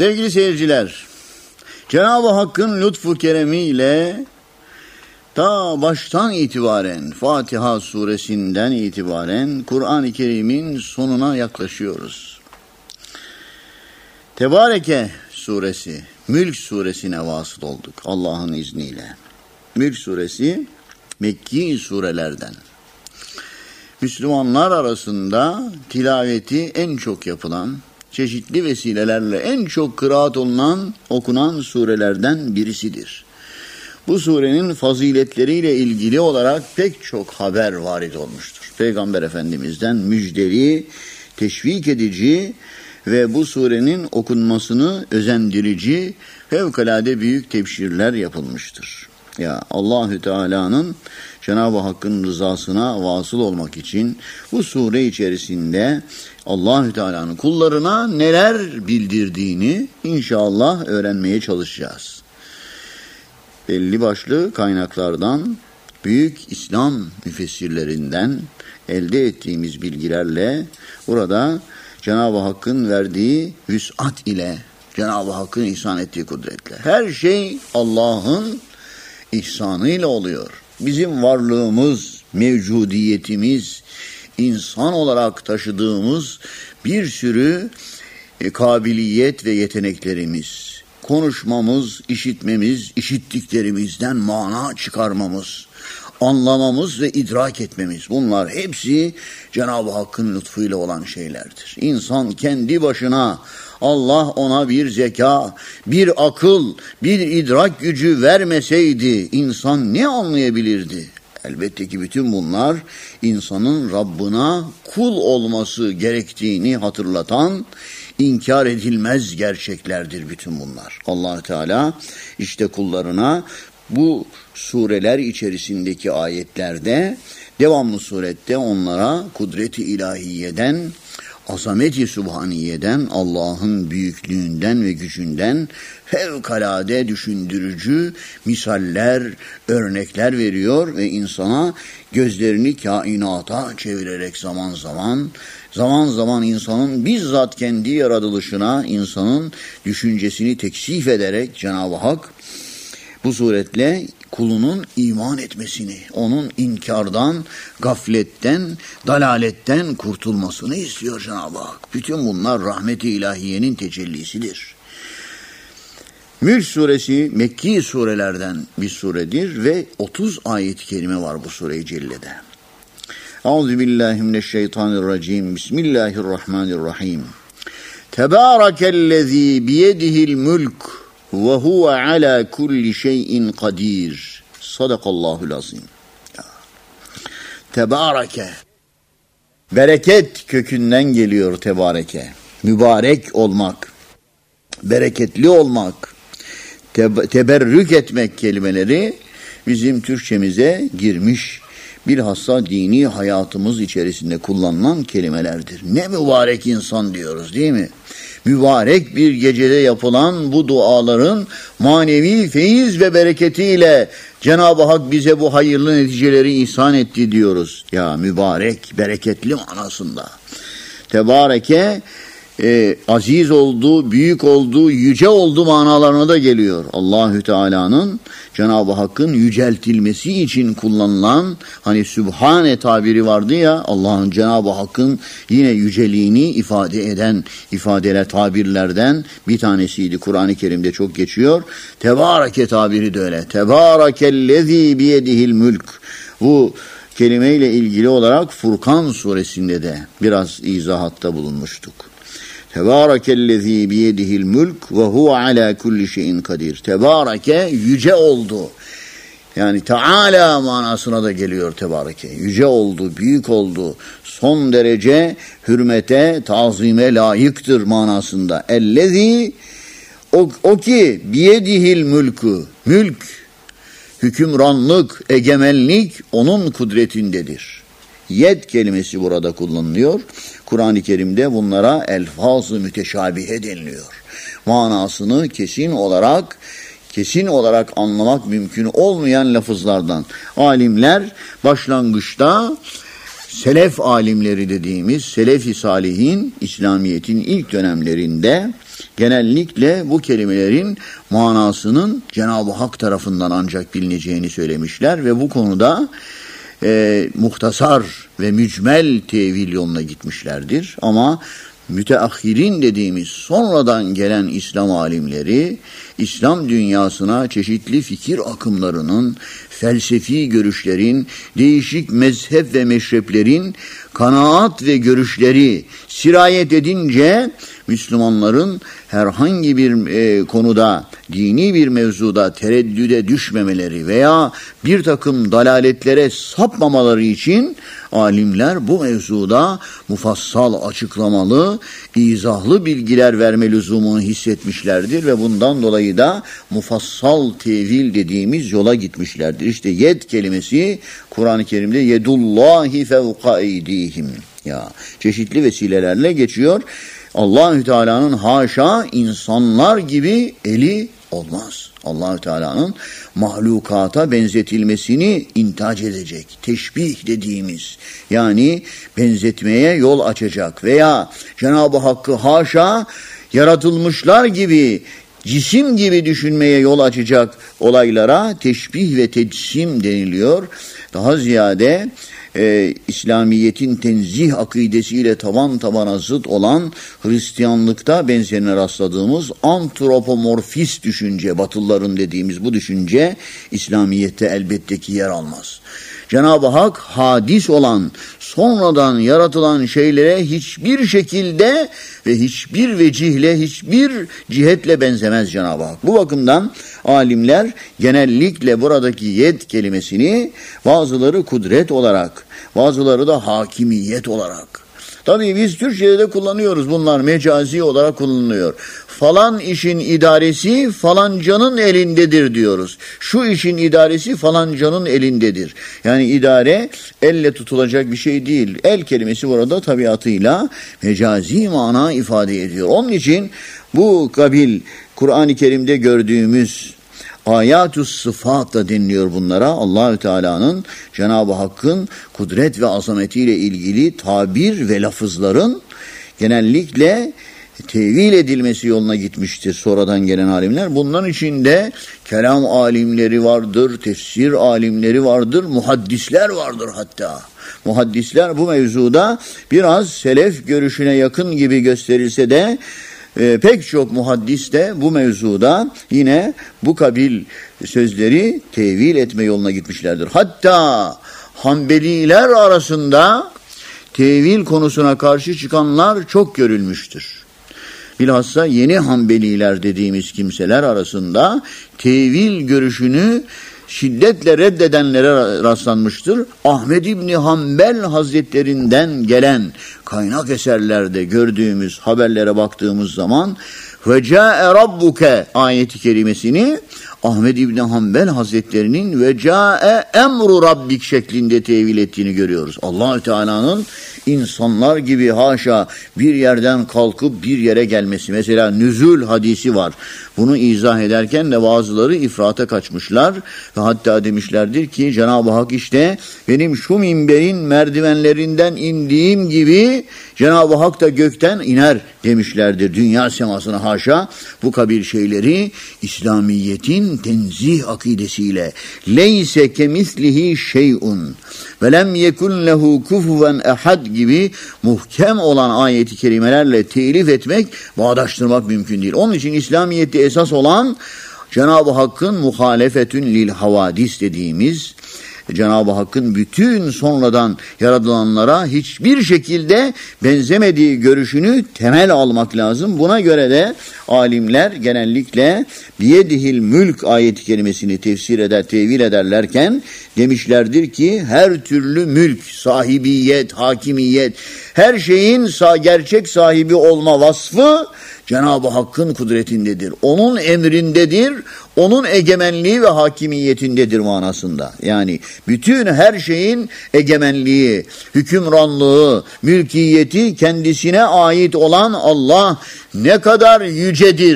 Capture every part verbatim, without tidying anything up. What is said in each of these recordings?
Sevgili seyirciler, Cenab-ı Hakk'ın lütfu keremiyle ta baştan itibaren, Fatiha suresinden itibaren Kur'an-ı Kerim'in sonuna yaklaşıyoruz. Tebareke suresi, Mülk suresine vasıl olduk Allah'ın izniyle. Mülk suresi Mekki surelerden. Müslümanlar arasında tilaveti en çok yapılan, çeşitli vesilelerle en çok kıraat olunan, okunan surelerden birisidir. Bu surenin faziletleriyle ilgili olarak pek çok haber varid olmuştur. Peygamber Efendimiz'den müjdeli, teşvik edici ve bu surenin okunmasını özendirici fevkalade büyük tebşirler yapılmıştır. Ya Allahü Teala'nın, Cenab-ı Hakk'ın rızasına vasıl olmak için bu sure içerisinde Allahü Teala'nın kullarına neler bildirdiğini inşallah öğrenmeye çalışacağız. Belli başlı kaynaklardan, büyük İslam müfessirlerinden elde ettiğimiz bilgilerle burada Cenab-ı Hakk'ın verdiği vüs'at ile, Cenab-ı Hakk'ın ihsan ettiği kudretle, her şey Allah'ın ihsanıyla oluyor. Bizim varlığımız, mevcudiyetimiz, insan olarak taşıdığımız bir sürü e, kabiliyet ve yeteneklerimiz, konuşmamız, işitmemiz, işittiklerimizden mana çıkarmamız, anlamamız ve idrak etmemiz, bunlar hepsi Cenab-ı Hakk'ın lütfuyla olan şeylerdir. İnsan kendi başına, Allah ona bir zeka, bir akıl, bir idrak gücü vermeseydi insan ne anlayabilirdi? Elbette ki bütün bunlar insanın Rabbına kul olması gerektiğini hatırlatan, inkar edilmez gerçeklerdir bütün bunlar. Allah Teala işte kullarına bu sureler içerisindeki ayetlerde devamlı surette onlara kudret-i ilahiyeden, azamet-i sübhaniyeden, Allah'ın büyüklüğünden ve gücünden fevkalade düşündürücü misaller, örnekler veriyor ve insana gözlerini kainata çevirerek zaman zaman, zaman zaman insanın bizzat kendi yaratılışına, insanın düşüncesini teksif ederek Cenab-ı Hak bu suretle kulunun iman etmesini, onun inkardan, gafletten, dalaletten kurtulmasını istiyor Cenab-ı Hak. Bütün bunlar rahmet-i ilahiyenin tecellisidir. Mülk suresi Mekki surelerden bir suredir ve otuz ayet-i kerime var bu sure-i cellede. Euzubillahimineşşeytanirracim. Bismillahirrahmanirrahim. Tebârekellezî biyedihil mülk ve huve ala kulli şeyin kadir. Sadakallahul azim. Tebareke. Bereket kökünden geliyor tebareke. Mübarek olmak, bereketli olmak, te- teberrük etmek kelimeleri bizim Türkçemize girmiş. Bilhassa dini hayatımız içerisinde kullanılan kelimelerdir. Ne mübarek insan diyoruz değil mi? Mübarek bir gecede yapılan bu duaların manevi feyiz ve bereketiyle Cenab-ı Hak bize bu hayırlı neticeleri ihsan etti diyoruz. Ya mübarek, bereketli manasında. Tebareke, e, aziz olduğu, büyük olduğu, yüce olduğu manalarına da geliyor. Allahü Teala'nın, Cenab-ı Hakk'ın yüceltilmesi için kullanılan, hani Sübhane tabiri vardı ya, Allah'ın, Cenab-ı Hakk'ın yine yüceliğini ifade eden ifadeler, tabirlerden bir tanesiydi. Kur'an-ı Kerim'de çok geçiyor. Tebareke tabiri de öyle. Tebarekellezî biyedihil mülk. Bu kelimeyle ilgili olarak Furkan suresinde de biraz izahatta bulunmuştuk. Tebârekellezî biyedihil mülk ve huve alâ kulli şeyin kadir. Tebâreke, yüce oldu. Yani Teala manasına da geliyor tebareke. Yüce oldu, büyük oldu. Son derece hürmete, tazime layıktır manasında. Ellezî, o, o ki biyedihil mülkü. Mülk, hükümranlık, egemenlik onun kudretindedir. Yed kelimesi burada kullanılıyor. Kur'an-ı Kerim'de bunlara elfaz-ı müteşabihe deniliyor. Manasını kesin olarak kesin olarak anlamak mümkün olmayan lafızlardan. Alimler başlangıçta selef alimleri dediğimiz selef-i salihin İslamiyet'in ilk dönemlerinde genellikle bu kelimelerin manasının Cenab-ı Hak tarafından ancak bilineceğini söylemişler ve bu konuda e, muhtasar ve mücmel tevil yoluna gitmişlerdir. Ama müteahhirin dediğimiz sonradan gelen İslam alimleri, İslam dünyasına çeşitli fikir akımlarının, felsefi görüşlerin, değişik mezhep ve meşreplerin kanaat ve görüşleri sirayet edince Müslümanların herhangi bir e, konuda, dini bir mevzuda tereddüde düşmemeleri veya bir takım dalaletlere sapmamaları için alimler bu mevzuda mufassal açıklamalı, izahlı bilgiler verme lüzumunu hissetmişlerdir ve bundan dolayı da mufassal tevil dediğimiz yola gitmişlerdir. İşte yed kelimesi Kur'an-ı Kerim'de yedullahi fevka eydihim. Ya çeşitli vesilelerle geçiyor. Allahü Teala'nın haşa insanlar gibi eli olmaz. Allahü Teala'nın mahlukata benzetilmesini intac edecek. Teşbih dediğimiz, yani benzetmeye yol açacak veya Cenab-ı Hakk'ı haşa yaratılmışlar gibi, cisim gibi düşünmeye yol açacak olaylara teşbih ve tecsim deniliyor. Daha ziyade e, İslamiyet'in tenzih akidesiyle taban tabana zıt olan Hristiyanlıkta benzerine rastladığımız antropomorfist düşünce, Batılıların dediğimiz bu düşünce İslamiyet'te elbette ki yer almaz. Cenab-ı Hak hadis olan, sonradan yaratılan şeylere hiçbir şekilde ve hiçbir vecihle, hiçbir cihetle benzemez Cenab-ı Hak. Bu bakımdan alimler genellikle buradaki yed kelimesini bazıları kudret olarak, bazıları da hakimiyet olarak. Tabii biz Türkçe'de de kullanıyoruz. Bunlar mecazi olarak kullanılıyor. Falan işin idaresi falancanın elindedir diyoruz. Şu işin idaresi falancanın elindedir. Yani idare elle tutulacak bir şey değil. El kelimesi burada tabiatıyla mecazi mana ifade ediyor. Onun için bu kabil Kur'an-ı Kerim'de gördüğümüz ayat-ı sıfat da deniliyor bunlara. Allahü Teala'nın, Cenab-ı Hakk'ın kudret ve azametiyle ilgili tabir ve lafızların genellikle tevil edilmesi yoluna gitmiştir sonradan gelen alimler. Bunların içinde kelam alimleri vardır, tefsir alimleri vardır, muhaddisler vardır hatta. Muhaddisler bu mevzuda biraz selef görüşüne yakın gibi gösterilse de E, pek çok muhaddis de bu mevzuda yine bu kabil sözleri tevil etme yoluna gitmişlerdir. Hatta Hanbeliler arasında tevil konusuna karşı çıkanlar çok görülmüştür. Bilhassa yeni Hanbeliler dediğimiz kimseler arasında tevil görüşünü şiddetle reddedenlere rastlanmıştır. Ahmed İbni Hanbel Hazretlerinden gelen kaynak eserlerde gördüğümüz haberlere baktığımız zaman ve ca'e rabbuke ayeti kerimesini Ahmed İbni Hanbel Hazretlerinin ve ca'e emru rabbik şeklinde tevil ettiğini görüyoruz. Allahü Teala'nın insanlar gibi haşa bir yerden kalkıp bir yere gelmesi. Mesela nüzul hadisi var. Bunu izah ederken de bazıları ifrata kaçmışlar ve hatta demişlerdir ki Cenab-ı Hak işte benim şu minberin merdivenlerinden indiğim gibi Cenab-ı Hak da gökten iner demişlerdir. Dünya semasına haşa bu kabil şeyleri İslamiyet'in tenzih akidesiyle leyse kemislihi şey'un ve lem yekun lehu kufuven ehad gibi muhkem olan ayeti kerimelerle telif etmek, bağdaştırmak mümkün değil. Onun için İslamiyet'te esas olan Cenab-ı Hakk'ın muhalefetün lil havadis dediğimiz, Cenab-ı Hakk'ın bütün sonradan yaratılanlara hiçbir şekilde benzemediği görüşünü temel almak lazım. Buna göre de alimler genellikle biyedihil mülk ayeti kelimesini tefsir eder, tevil ederlerken demişlerdir ki her türlü mülk, sahibiyet, hakimiyet, her şeyin gerçek sahibi olma vasfı Cenab-ı Hakk'ın kudretindedir. Onun emrindedir, onun egemenliği ve hakimiyetindedir manasında. Yani bütün her şeyin egemenliği, hükümranlığı, mülkiyeti kendisine ait olan Allah ne kadar yücedir,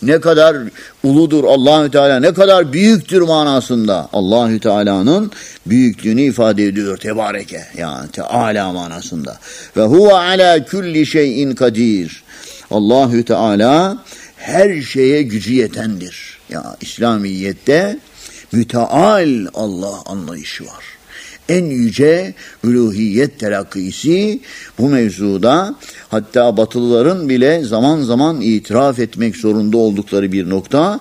ne kadar uludur Allahü Teala, ne kadar büyüktür manasında Allahü Teala'nın büyüklüğünü ifade ediyor tebareke, yani Teala manasında. Ve huve ala kulli şeyin kadir. Allahü Teala her şeye gücü yetendir. Ya İslamiyette müteal Allah anlayışı var. En yüce uluhiyet telakkisi bu mevzuda, hatta Batılıların bile zaman zaman itiraf etmek zorunda oldukları bir nokta,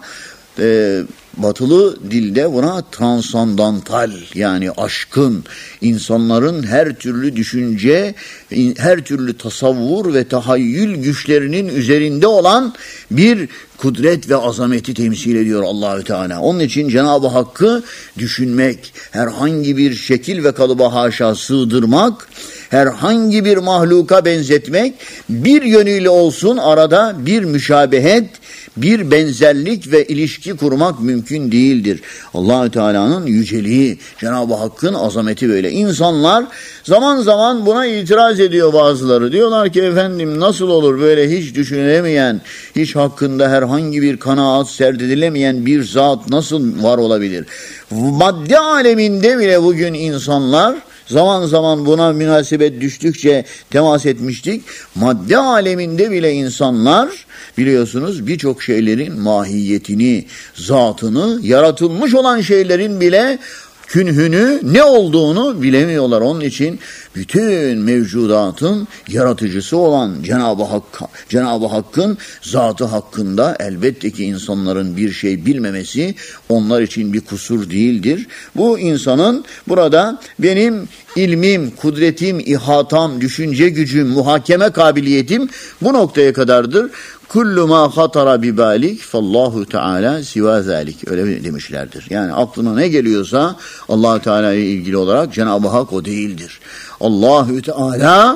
e, Batılı dilde buna transandantal, yani aşkın, insanların her türlü düşünce, her türlü tasavvur ve tahayyül güçlerinin üzerinde olan bir kudret ve azameti temsil ediyor Allahü Teala. Onun için Cenab-ı Hakk'ı düşünmek, herhangi bir şekil ve kalıba haşa sığdırmak, herhangi bir mahluka benzetmek, bir yönüyle olsun arada bir müşabehet, bir benzerlik ve ilişki kurmak mümkün değildir. Allahü Teala'nın yüceliği, Cenab-ı Hakk'ın azameti böyle. İnsanlar zaman zaman buna itiraz ediyor bazıları. Diyorlar ki efendim nasıl olur böyle hiç düşünülemeyen, hiç hakkında herhangi bir kanaat serdedilemeyen bir zat nasıl var olabilir? Madde aleminde bile bugün insanlar, zaman zaman buna münasebet düştükçe temas etmiştik. Madde aleminde bile insanlar biliyorsunuz birçok şeylerin mahiyetini, zatını, yaratılmış olan şeylerin bile künhünü, ne olduğunu bilemiyorlar. Onun için bütün mevcudatın yaratıcısı olan Cenab-ı Hak, Cenab-ı Hakk'ın zatı hakkında elbette ki insanların bir şey bilmemesi onlar için bir kusur değildir. Bu insanın burada benim ilmim, kudretim, ihatam, düşünce gücüm, muhakeme kabiliyetim bu noktaya kadardır. Kullu ma hatara bi balik fallahu Teala siva zalik, öyle demişlerdir. Yani aklına ne geliyorsa Allah Teala ile ilgili olarak Cenab-ı Hak o değildir. Allahü Teala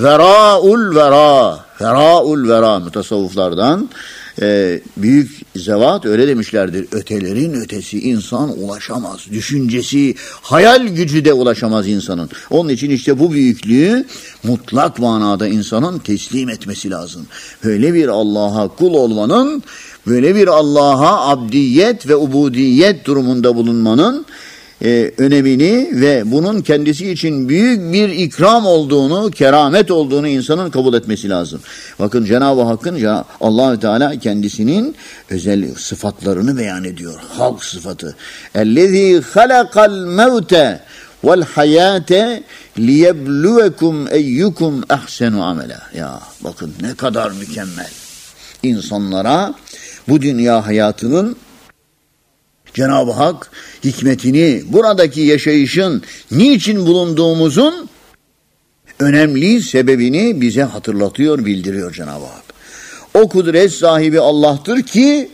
veraul vera, veraul vera, mutasavvıflardan e, büyük zevat öyle demişlerdir. Ötelerin ötesi insan ulaşamaz. Düşüncesi, hayal gücü de ulaşamaz insanın. Onun için işte bu büyüklüğü mutlak manada insanın teslim etmesi lazım. Böyle bir Allah'a kul olmanın, böyle bir Allah'a abdiyet ve ubudiyet durumunda bulunmanın e, önemini ve bunun kendisi için büyük bir ikram olduğunu, keramet olduğunu insanın kabul etmesi lazım. Bakın Cenab-ı Hakk'ın, Allah-u Teala kendisinin özel sıfatlarını beyan ediyor. Halk sıfatı. اَلَّذ۪ي خَلَقَ الْمَوْتَ وَالْحَيَاةَ لِيَبْلُوَكُمْ اَيُّكُمْ اَحْسَنُ عَمَلًا. Ya bakın ne kadar mükemmel. İnsanlara bu dünya hayatının Cenab-ı Hak hikmetini, buradaki yaşayışın niçin bulunduğumuzun önemli sebebini bize hatırlatıyor, bildiriyor Cenab-ı Hak. O kudret sahibi Allah'tır ki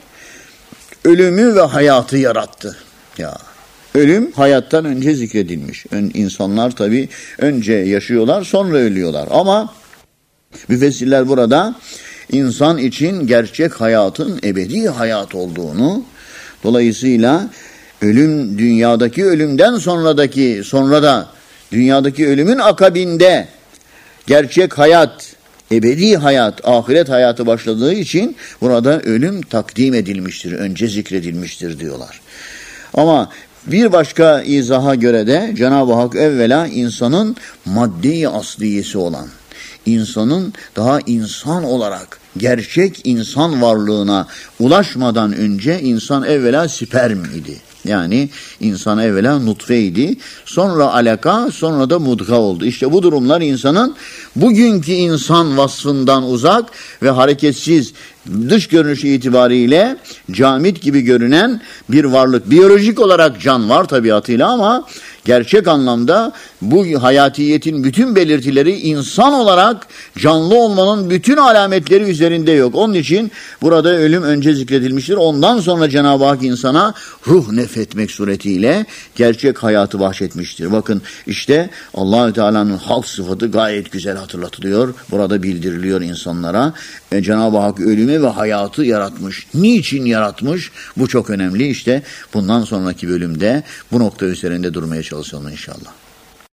ölümü ve hayatı yarattı. Ya ölüm hayattan önce zikredilmiş. Ön, insanlar tabii önce yaşıyorlar, sonra ölüyorlar. Ama müfessirler burada insan için gerçek hayatın ebedi hayat olduğunu, dolayısıyla ölüm, dünyadaki ölümden sonradaki, sonra da dünyadaki ölümün akabinde gerçek hayat, ebedi hayat, ahiret hayatı başladığı için burada ölüm takdim edilmiştir, önce zikredilmiştir diyorlar. Ama bir başka izaha göre de Cenab-ı Hak evvela insanın madde-i asliyesi olan, insanın daha insan olarak gerçek insan varlığına ulaşmadan önce insan evvela sperm idi. Yani insan evvela nutfeydi, sonra alaka, sonra da mudga oldu. İşte bu durumlar insanın bugünkü insan vasfından uzak ve hareketsiz, dış görünüşü itibariyle camit gibi görünen bir varlık. Biyolojik olarak can var tabiatıyla ama gerçek anlamda bu hayatiyetin bütün belirtileri insan olarak canlı olmanın bütün alametleri üzerinde yok. Onun için burada ölüm önce zikredilmiştir. Ondan sonra Cenab-ı Hak insana ruh nefretmek suretiyle gerçek hayatı bahşetmiştir. Bakın işte Allah-u Teala'nın halk sıfatı gayet güzel hatırlatılıyor. Burada bildiriliyor insanlara. E, Cenab-ı Hak ölümü ve hayatı yaratmış. Niçin yaratmış? Bu çok önemli. İşte bundan sonraki bölümde bu nokta üzerinde durmaya çalışalım inşallah.